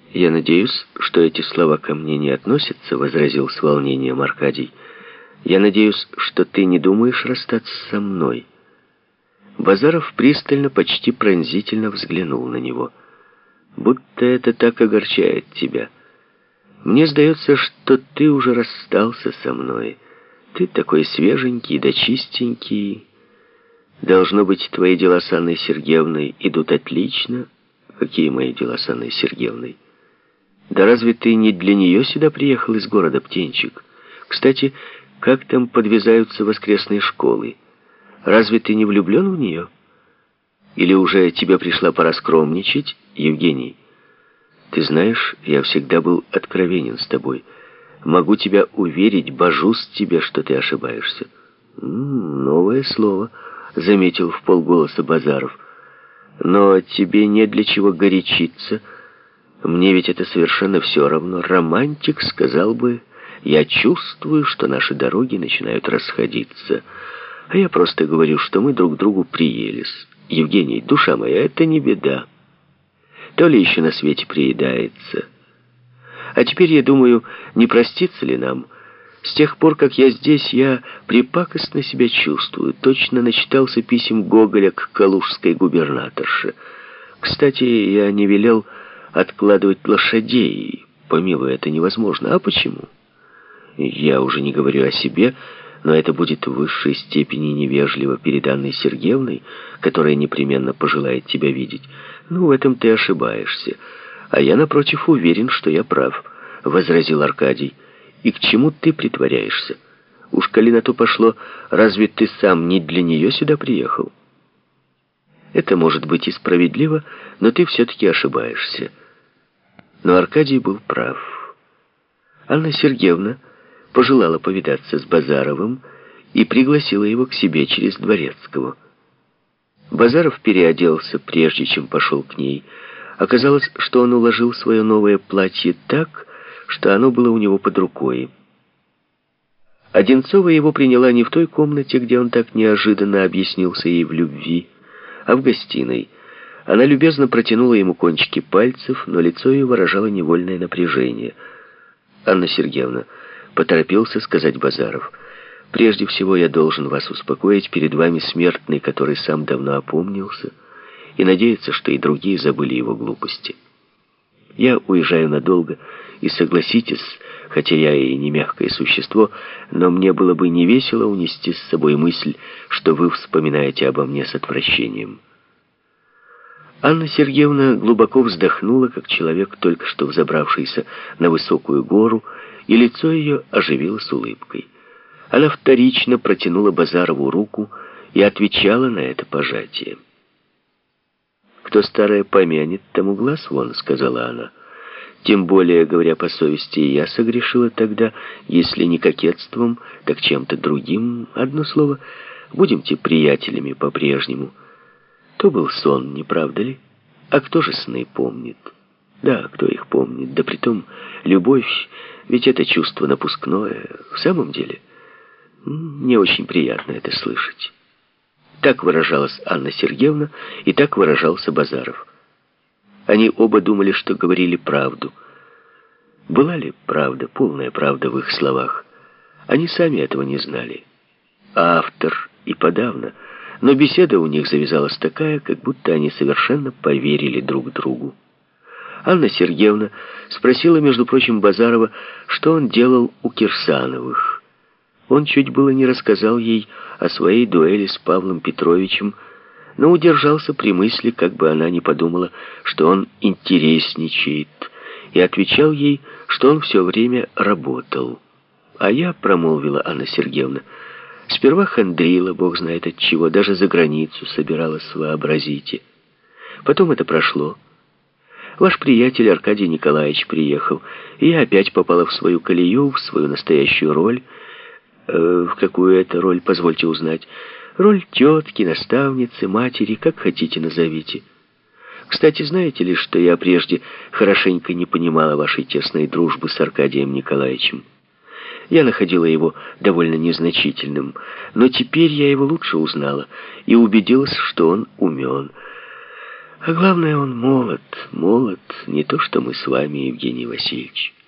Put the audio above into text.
«Я надеюсь, что эти слова ко мне не относятся», — возразил с волнением Аркадий. «Я надеюсь, что ты не думаешь расстаться со мной». Базаров пристально, почти пронзительно взглянул на него. «Будто это так огорчает тебя. Мне сдается, что ты уже расстался со мной. Ты такой свеженький да чистенький. Должно быть, твои дела с Анной Сергеевной идут отлично». «Какие мои дела с Анной Сергеевной? Да разве ты не для нее сюда приехал из города, птенчик? Кстати, как там подвязаются воскресные школы? Разве ты не влюблен в нее? Или уже тебе пришла пора скромничать, Евгений? Ты знаешь, я всегда был откровенен с тобой. Могу тебя уверить, божусь тебе, что ты ошибаешься». «Новое слово», — заметил вполголоса Базаров. «Но тебе не для чего горячиться. Мне ведь это совершенно все равно. Романтик сказал бы: я чувствую, что наши дороги начинают расходиться. А я просто говорю, что мы друг другу приелись. Евгений, душа моя, это не беда. То ли еще на свете приедается. А теперь я думаю, не проститься ли нам? С тех пор, как я здесь, я припакостно себя чувствую. Точно начитался писем Гоголя к калужской губернаторше. Кстати, я не велел откладывать лошадей. Помилуй, это невозможно. А почему? Я уже не говорю о себе, но это будет в высшей степени невежливо перед Анной Сергеевной, которая непременно пожелает тебя видеть. Ну, в этом ты ошибаешься. А я, напротив, уверен, что я прав, — возразил Аркадий. И к чему ты притворяешься? Уж коли на то пошло, разве ты сам не для нее сюда приехал? Это может быть и справедливо, но ты все-таки ошибаешься. Но Аркадий был прав. Анна Сергеевна пожелала повидаться с Базаровым и пригласила его к себе через Дворецкого. Базаров переоделся, прежде чем пошел к ней. Оказалось, что он уложил свое новое платье так, что оно было у него под рукой. Одинцова его приняла не в той комнате, где он так неожиданно объяснился ей в любви, а в гостиной. Она любезно протянула ему кончики пальцев, но лицо ее выражало невольное напряжение. «Анна Сергеевна», — поторопился сказать Базаров, — «прежде всего я должен вас успокоить, перед вами смертный, который сам давно опомнился и надеется, что и другие забыли его глупости. Я уезжаю надолго, и согласитесь, хотя я и не мягкое существо, но мне было бы невесело унести с собой мысль, что вы вспоминаете обо мне с отвращением». Анна Сергеевна глубоко вздохнула, как человек, только что взобравшийся на высокую гору, и лицо ее оживилось улыбкой. Она вторично протянула Базарову руку и отвечала на это пожатие. «Кто старое помянет, тому глаз вон», — сказала она. «Тем более, говоря по совести, я согрешила тогда, если не кокетством, так чем-то другим. Одно слово, будемте приятелями по-прежнему. То был сон, не правда ли? А кто же сны помнит? Да, кто их помнит? Да притом, любовь, ведь это чувство напускное. В самом деле, мне очень приятно это слышать». Так выражалась Анна Сергеевна, и так выражался Базаров. Они оба думали, что говорили правду. Была ли правда, полная правда в их словах? Они сами этого не знали. А автор и подавно. Но беседа у них завязалась такая, как будто они совершенно поверили друг другу. Анна Сергеевна спросила, между прочим, Базарова, что он делал у Кирсановых. Он чуть было не рассказал ей о своей дуэли с Павлом Петровичем, но удержался при мысли, как бы она ни подумала, что он интересничает, и отвечал ей, что он все время работал. «А я», — промолвила Анна Сергеевна, — «сперва хандрила, бог знает от чего, даже за границу собиралась, вообразите. Потом это прошло. Ваш приятель Аркадий Николаевич приехал, и я опять попала в свою колею, в свою настоящую роль». «В какую это роль, позвольте узнать?» «Роль тетки, наставницы, матери, как хотите назовите. Кстати, знаете ли, что я прежде хорошенько не понимала вашей тесной дружбы с Аркадием Николаевичем? Я находила его довольно незначительным, но теперь я его лучше узнала и убедилась, что он умен. А главное, он молод, молод, не то что мы с вами, Евгений Васильевич.